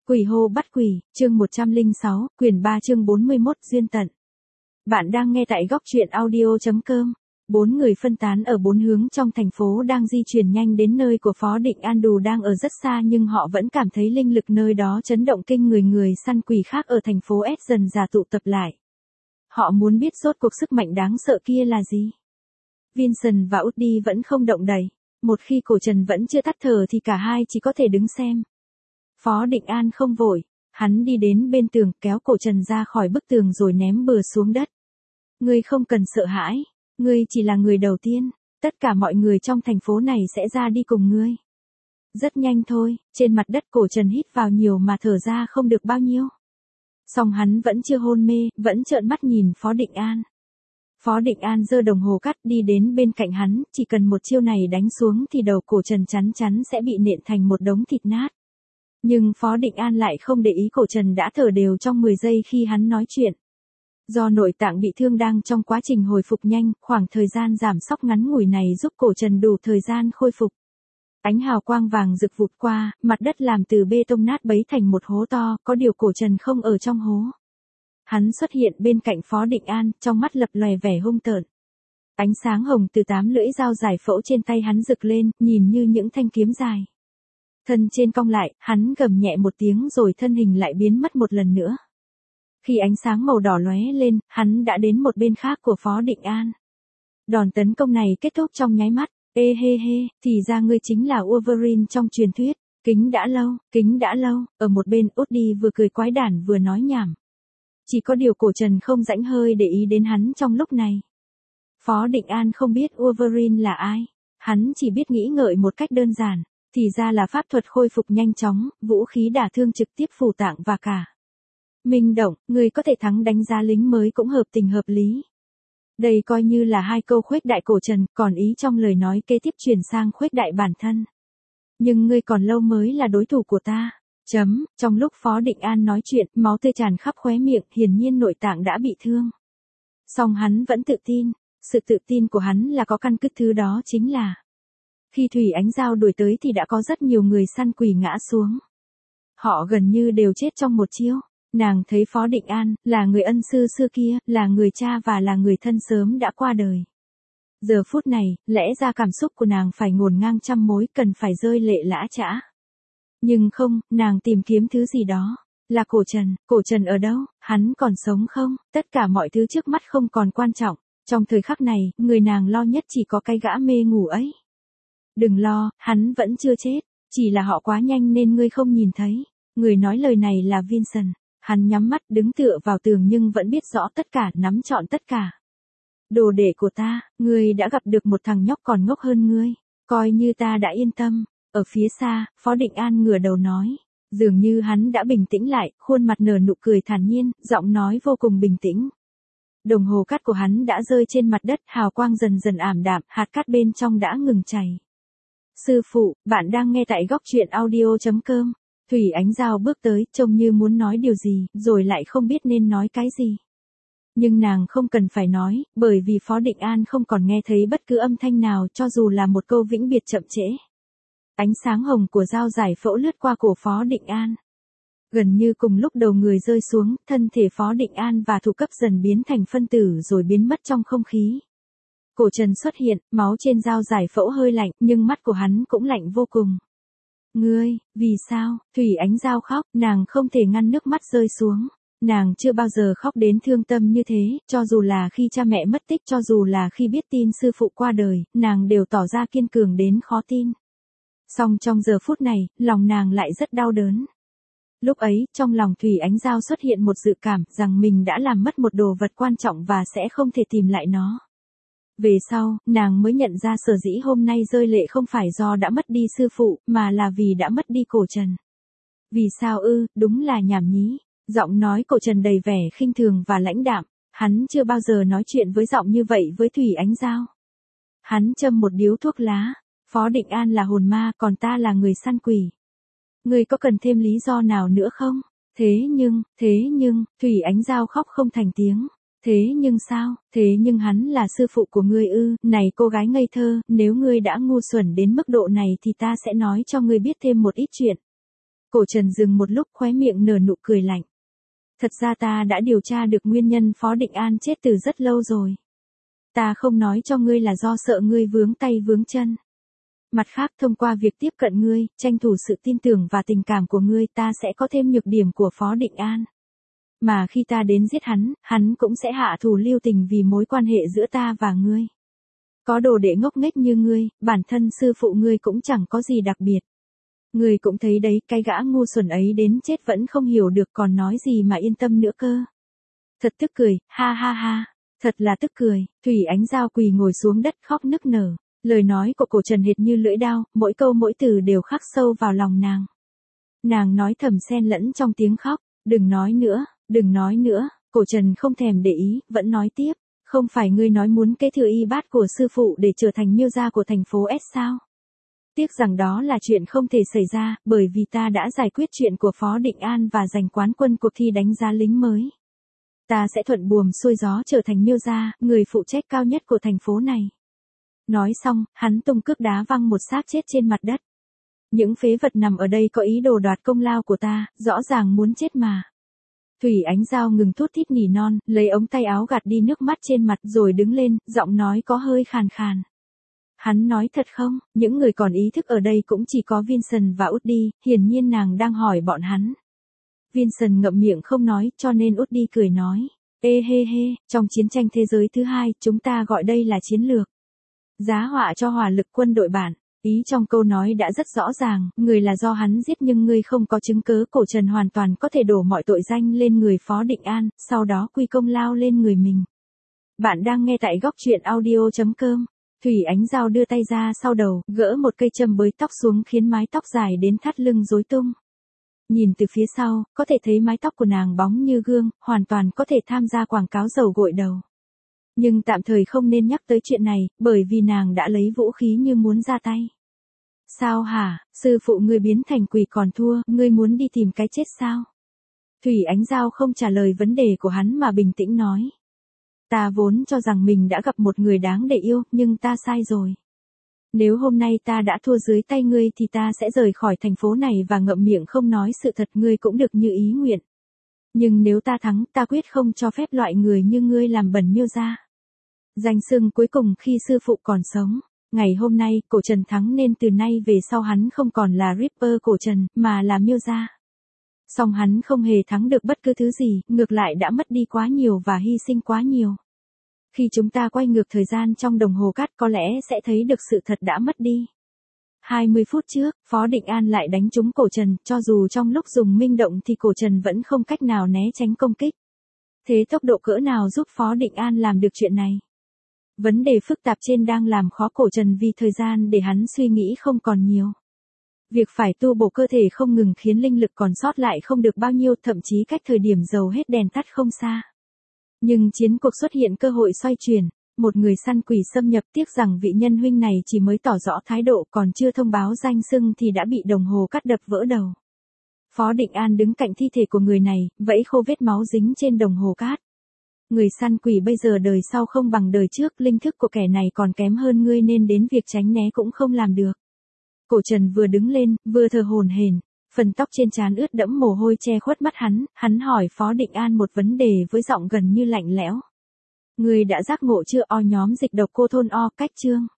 Quỷ hô bắt quỷ, chương 106, quyển 3 chương 41 duyên tận. Bạn đang nghe tại góc truyện audio.com. 4 người phân tán ở 4 hướng trong thành phố đang di chuyển nhanh đến nơi của Phó Định An dù đang ở rất xa nhưng họ vẫn cảm thấy linh lực nơi đó chấn động kinh người. Người săn quỷ khác ở thành phố S dần dà tụ tập lại. Họ muốn biết rốt cuộc sức mạnh đáng sợ kia là gì. Vincent và Woody vẫn không động đậy. Một khi cổ trần vẫn chưa tắt thở thì cả hai chỉ có thể đứng xem. Phó Định An không vội, hắn đi đến bên tường kéo cổ trần ra khỏi bức tường rồi ném bừa xuống đất. Ngươi không cần sợ hãi, ngươi chỉ là người đầu tiên, tất cả mọi người trong thành phố này sẽ ra đi cùng ngươi. Rất nhanh thôi, trên mặt đất cổ trần hít vào nhiều mà thở ra không được bao nhiêu. Song hắn vẫn chưa hôn mê, vẫn trợn mắt nhìn Phó Định An. Phó Định An giơ đồng hồ cát đi đến bên cạnh hắn, chỉ cần một chiêu này đánh xuống thì đầu cổ trần chắn chắn sẽ bị nện thành một đống thịt nát. Nhưng Phó Định An lại không để ý cổ trần đã thở đều trong 10 giây khi hắn nói chuyện. Do nội tạng bị thương đang trong quá trình hồi phục nhanh, khoảng thời gian giảm sóc ngắn ngủi này giúp cổ trần đủ thời gian khôi phục. Ánh hào quang vàng rực vụt qua, mặt đất làm từ bê tông nát bấy thành một hố to, có điều cổ trần không ở trong hố. Hắn xuất hiện bên cạnh Phó Định An, trong mắt lập lòe vẻ hung tợn. Ánh sáng hồng từ 8 lưỡi dao giải phẫu trên tay hắn rực lên, nhìn như những thanh kiếm dài. Thân trên cong lại, hắn gầm nhẹ một tiếng rồi thân hình lại biến mất một lần nữa. Khi ánh sáng màu đỏ lóe lên, hắn đã đến một bên khác của Phó Định An. Đòn tấn công này kết thúc trong nháy mắt. Ê hê hê, thì ra ngươi chính là Wolverine trong truyền thuyết. Kính đã lâu, ở một bên Woody vừa cười quái đản vừa nói nhảm. Chỉ có điều cổ trần không rãnh hơi để ý đến hắn trong lúc này. Phó Định An không biết Wolverine là ai. Hắn chỉ biết nghĩ ngợi một cách đơn giản. Thì ra là pháp thuật khôi phục nhanh chóng, vũ khí đả thương trực tiếp phủ tạng và cả. Minh động, người có thể thắng đánh giá lính mới cũng hợp tình hợp lý. Đây coi như là hai câu khuếch đại cổ trần, còn ý trong lời nói kế tiếp chuyển sang khuếch đại bản thân. Nhưng ngươi còn lâu mới là đối thủ của ta. Trong lúc Phó Định An nói chuyện, máu tươi tràn khắp khóe miệng, hiển nhiên nội tạng đã bị thương. Song hắn vẫn tự tin, sự tự tin của hắn là có căn cứ, thứ đó chính là khi Thủy Ánh Giao đuổi tới thì đã có rất nhiều người săn quỷ ngã xuống. Họ gần như đều chết trong một chiêu. Nàng thấy Phó Định An, là người ân sư xưa kia, là người cha và là người thân sớm đã qua đời. Giờ phút này, lẽ ra cảm xúc của nàng phải ngổn ngang trăm mối, cần phải rơi lệ lã chã. Nhưng không, nàng tìm kiếm thứ gì đó. Là cổ trần ở đâu, hắn còn sống không, tất cả mọi thứ trước mắt không còn quan trọng. Trong thời khắc này, người nàng lo nhất chỉ có cái gã mê ngủ ấy. Đừng lo, hắn vẫn chưa chết, chỉ là họ quá nhanh nên ngươi không nhìn thấy. Người nói lời này là Vincent, hắn nhắm mắt đứng tựa vào tường nhưng vẫn biết rõ tất cả, nắm trọn tất cả. Đồ đệ của ta, ngươi đã gặp được một thằng nhóc còn ngốc hơn ngươi, coi như ta đã yên tâm. Ở phía xa, Phó Định An ngửa đầu nói, dường như hắn đã bình tĩnh lại, khuôn mặt nở nụ cười thản nhiên, giọng nói vô cùng bình tĩnh. Đồng hồ cát của hắn đã rơi trên mặt đất, hào quang dần dần ảm đạm, hạt cát bên trong đã ngừng chảy. Sư phụ, bạn đang nghe tại góc truyện audio.com. Thủy Ánh Giao bước tới, trông như muốn nói điều gì, rồi lại không biết nên nói cái gì. Nhưng nàng không cần phải nói, bởi vì Phó Định An không còn nghe thấy bất cứ âm thanh nào, cho dù là một câu vĩnh biệt chậm trễ. Ánh sáng hồng của dao giải phẫu lướt qua cổ Phó Định An. Gần như cùng lúc đầu người rơi xuống, thân thể Phó Định An và thủ cấp dần biến thành phân tử rồi biến mất trong không khí. Cổ trần xuất hiện, máu trên dao giải phẫu hơi lạnh, nhưng mắt của hắn cũng lạnh vô cùng. Ngươi, vì sao? Thủy Ánh Giao khóc, nàng không thể ngăn nước mắt rơi xuống. Nàng chưa bao giờ khóc đến thương tâm như thế, cho dù là khi cha mẹ mất tích, cho dù là khi biết tin sư phụ qua đời, nàng đều tỏ ra kiên cường đến khó tin. Song trong giờ phút này, lòng nàng lại rất đau đớn. Lúc ấy, trong lòng Thủy Ánh Giao xuất hiện một dự cảm rằng mình đã làm mất một đồ vật quan trọng và sẽ không thể tìm lại nó. Về sau, nàng mới nhận ra sở dĩ hôm nay rơi lệ không phải do đã mất đi sư phụ, mà là vì đã mất đi cổ trần. Vì sao ư, đúng là nhảm nhí. Giọng nói cổ trần đầy vẻ khinh thường và lãnh đạm, hắn chưa bao giờ nói chuyện với giọng như vậy với Thủy Ánh Giao. Hắn châm một điếu thuốc lá, Phó Định An là hồn ma, còn ta là người săn quỷ. Ngươi có cần thêm lý do nào nữa không? Thế nhưng, Thủy Ánh Giao khóc không thành tiếng. Thế nhưng sao, thế nhưng hắn là sư phụ của ngươi ư, này cô gái ngây thơ, nếu ngươi đã ngu xuẩn đến mức độ này thì ta sẽ nói cho ngươi biết thêm một ít chuyện. Cổ Trần dừng một lúc khóe miệng nở nụ cười lạnh. Thật ra ta đã điều tra được nguyên nhân Phó Định An chết từ rất lâu rồi. Ta không nói cho ngươi là do sợ ngươi vướng tay vướng chân. Mặt khác thông qua việc tiếp cận ngươi, tranh thủ sự tin tưởng và tình cảm của ngươi ta sẽ có thêm nhược điểm của Phó Định An. Mà khi ta đến giết hắn cũng sẽ hạ thủ lưu tình vì mối quan hệ giữa ta và ngươi. Có đồ đệ ngốc nghếch như ngươi, bản thân sư phụ ngươi cũng chẳng có gì đặc biệt. Ngươi cũng thấy đấy, cái gã ngu xuẩn ấy đến chết vẫn không hiểu được còn nói gì mà yên tâm nữa cơ. Thật tức cười, ha ha ha, thật là tức cười. Thủy Ánh Giao quỳ ngồi xuống đất khóc nức nở. Lời nói của Cổ Trần hệt như lưỡi đao, mỗi câu mỗi từ đều khắc sâu vào lòng nàng. Nàng nói thầm xen lẫn trong tiếng khóc, đừng nói nữa, đừng nói nữa. Cổ Trần không thèm để ý, vẫn nói tiếp. Không phải ngươi nói muốn kế thừa y bát của sư phụ để trở thành miêu gia của thành phố S sao? Tiếc rằng đó là chuyện không thể xảy ra, bởi vì ta đã giải quyết chuyện của Phó Định An và giành quán quân cuộc thi đánh giá lính mới. Ta sẽ thuận buồm xuôi gió trở thành miêu gia, người phụ trách cao nhất của thành phố này. Nói xong, hắn tung cước đá văng một xác chết trên mặt đất. Những phế vật nằm ở đây có ý đồ đoạt công lao của ta, rõ ràng muốn chết mà. Thủy Ánh Giao ngừng thút thít nỉ non, lấy ống tay áo gạt đi nước mắt trên mặt rồi đứng lên, giọng nói có hơi khàn khàn. Hắn nói thật không, những người còn ý thức ở đây cũng chỉ có Vincent và Udi, hiển nhiên nàng đang hỏi bọn hắn. Vincent ngậm miệng không nói, cho nên Udi cười nói. Ê hê hê, trong chiến tranh thế giới thứ hai, chúng ta gọi đây là chiến lược. Giá họa cho hỏa lực quân đội bản. Ý trong câu nói đã rất rõ ràng, người là do hắn giết nhưng ngươi không có chứng cớ. Cổ Trần hoàn toàn có thể đổ mọi tội danh lên người Phó Định An, sau đó quy công lao lên người mình. Bạn đang nghe tại góc truyện audio.com. Thủy Ánh Giao đưa tay ra sau đầu, gỡ một cây châm bới tóc xuống khiến mái tóc dài đến thắt lưng rối tung. Nhìn từ phía sau, có thể thấy mái tóc của nàng bóng như gương, hoàn toàn có thể tham gia quảng cáo dầu gội đầu. Nhưng tạm thời không nên nhắc tới chuyện này, bởi vì nàng đã lấy vũ khí như muốn ra tay. Sao hả, sư phụ ngươi biến thành quỷ còn thua, ngươi muốn đi tìm cái chết sao? Thủy Ánh Giao không trả lời vấn đề của hắn mà bình tĩnh nói. Ta vốn cho rằng mình đã gặp một người đáng để yêu, nhưng ta sai rồi. Nếu hôm nay ta đã thua dưới tay ngươi thì ta sẽ rời khỏi thành phố này và ngậm miệng không nói sự thật, ngươi cũng được như ý nguyện. Nhưng nếu ta thắng, ta quyết không cho phép loại người như ngươi làm bẩn miêu gia. Danh xưng cuối cùng khi sư phụ còn sống. Ngày hôm nay, Cổ Trần thắng nên từ nay về sau hắn không còn là Ripper Cổ Trần, mà là miêu gia. Song hắn không hề thắng được bất cứ thứ gì, ngược lại đã mất đi quá nhiều và hy sinh quá nhiều. Khi chúng ta quay ngược thời gian trong đồng hồ cát có lẽ sẽ thấy được sự thật đã mất đi. 20 phút trước, Phó Định An lại đánh trúng Cổ Trần, cho dù trong lúc dùng minh động thì Cổ Trần vẫn không cách nào né tránh công kích. Thế tốc độ cỡ nào giúp Phó Định An làm được chuyện này? Vấn đề phức tạp trên đang làm khó Cổ Trần vì thời gian để hắn suy nghĩ không còn nhiều. Việc phải tu bổ cơ thể không ngừng khiến linh lực còn sót lại không được bao nhiêu, thậm chí cách thời điểm dầu hết đèn tắt không xa. Nhưng chiến cuộc xuất hiện cơ hội xoay chuyển, một người săn quỷ xâm nhập, tiếc rằng vị nhân huynh này chỉ mới tỏ rõ thái độ còn chưa thông báo danh xưng thì đã bị đồng hồ cắt đập vỡ đầu. Phó Định An đứng cạnh thi thể của người này, vẫy khô vết máu dính trên đồng hồ cát. Người săn quỷ bây giờ đời sau không bằng đời trước, linh thức của kẻ này còn kém hơn ngươi nên đến việc tránh né cũng không làm được. Cổ Trần vừa đứng lên, vừa thở hổn hển, phần tóc trên trán ướt đẫm mồ hôi che khuất mắt hắn hỏi Phó Định An một vấn đề với giọng gần như lạnh lẽo. Ngươi đã giác ngộ chưa? O nhóm dịch độc cô thôn O cách chương.